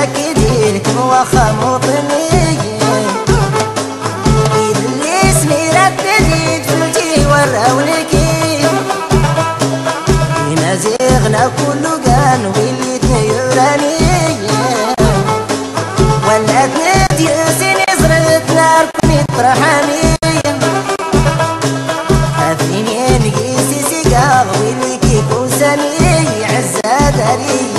كيديرك واخا موطني اللي اسمي رددي فلتي وراولكي مزيغنا كله كان واللي تنيراني ولا تندي سيني زرت نار كني طرحاني أفيني نقيسي سيقاغ واللي كيكو ساني عزة داري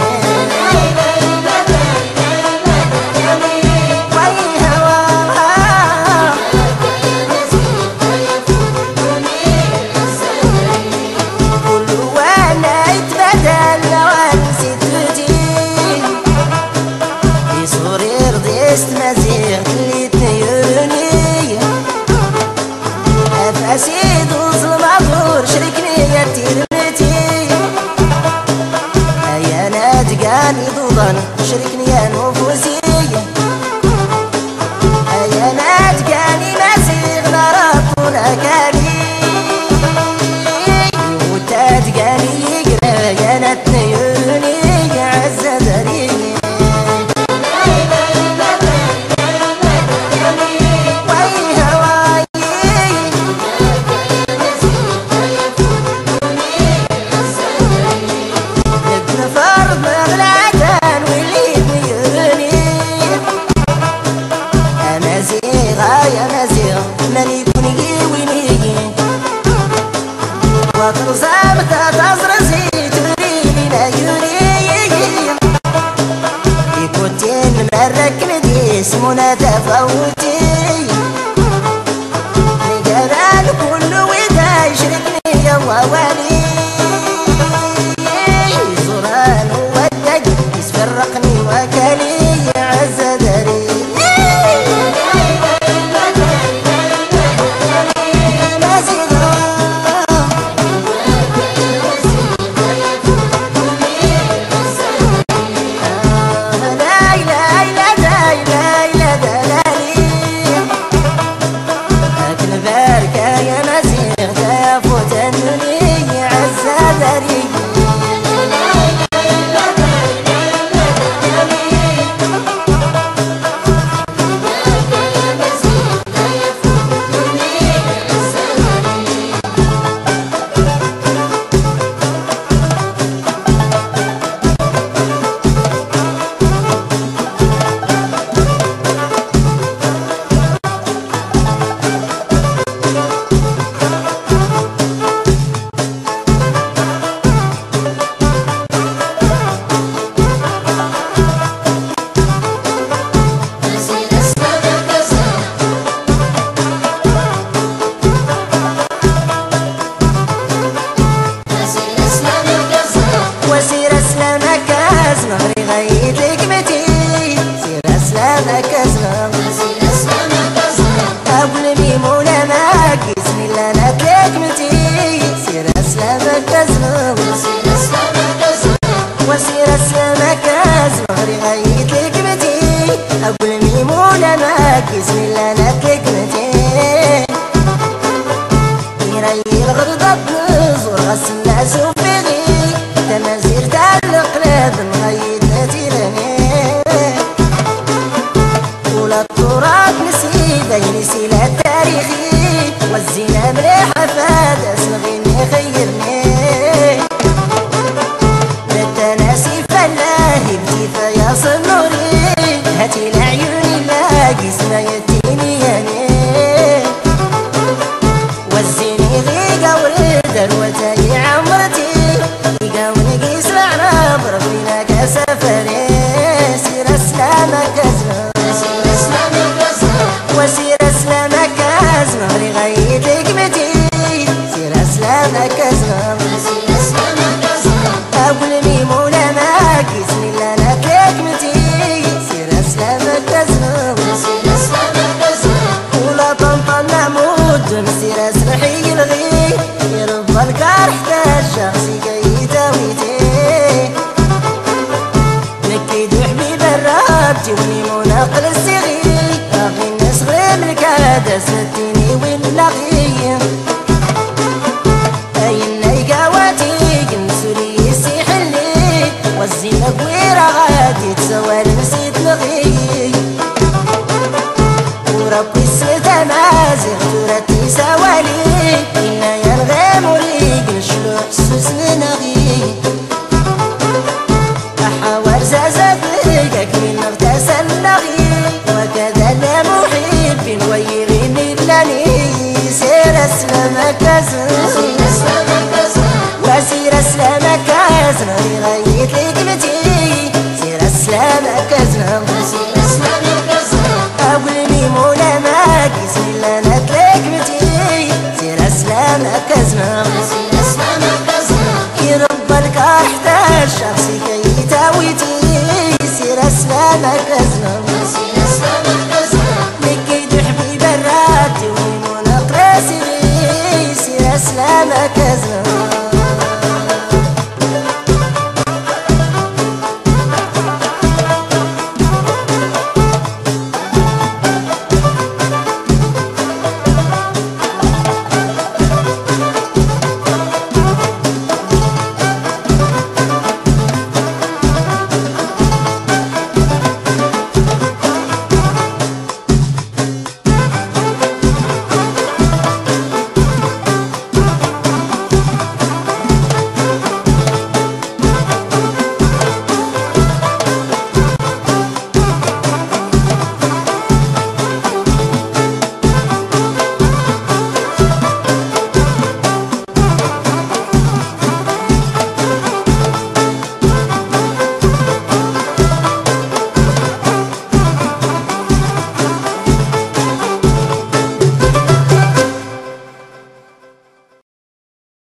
مزيغ اللي تنيرني أسيد وظلم عبور شركني يا تيرمتي يا نادقاني ضوضن شركني يا نفوسي يا نادقاني مزيغ نراكونا كاني وتادقاني يقرا يا نتنيرني عزة داري يا مزيغ من يكون يويني وتنصابت تزرزي تريني نايوني يكونتين مرك ندي اسمنا تفوتي نقران كل ودا يشركني يا ووالي زران ودق يسفرقني وكالي عزة داري وسير اسلامك ازمر غيتك متي سير اسلامك ازمر قبل ميمونة معاك بسم الله نتلك متي سير اسلامك ازمر وسير اسلامك ازمر غيتك متي قبل ميمونة معاك بسم الله نتلك متي يري الغرضة نزور غسل الناس وفيغي تمازير تاع القلب نغيد نتيرني ولا التراث نسيبه ينسي له تاريخي والزينة مليحة فاد اسمغيني خيرني للتناسي فالله بكيفة يا صنوري هاتي لعيوني لاقي اسمه يديني ياني والزيني غيقة ورد الوتاي عمرتي ونقيس العناب ربينا كسفري سير اسلامك ازمر وسير اسلامك ازمر لغايتك متي سير اسلامك ازمر قبل ميمونة معاك بسم الله نتلك متي سير اسلامك ازمر ولا طنطا محمود مسير اسرحي الغي يرضى الكار حتى الشخصي نكيد وحبيب الراب جوني مناقل الصغير باغي الناس غير الكادس نديني والنغي اي النيقاواتي نسولي يسيح اللي والزينة كويرة غادي تسوى وسير سلامك كازنا غيت لي كلمتي سير سلامك كازنا أقول مولا ماك بسم الله نتلك كلمتي سير سلامك كازنا يرب الكار حتى الشخص كي تاويتي سير سلامك كازنا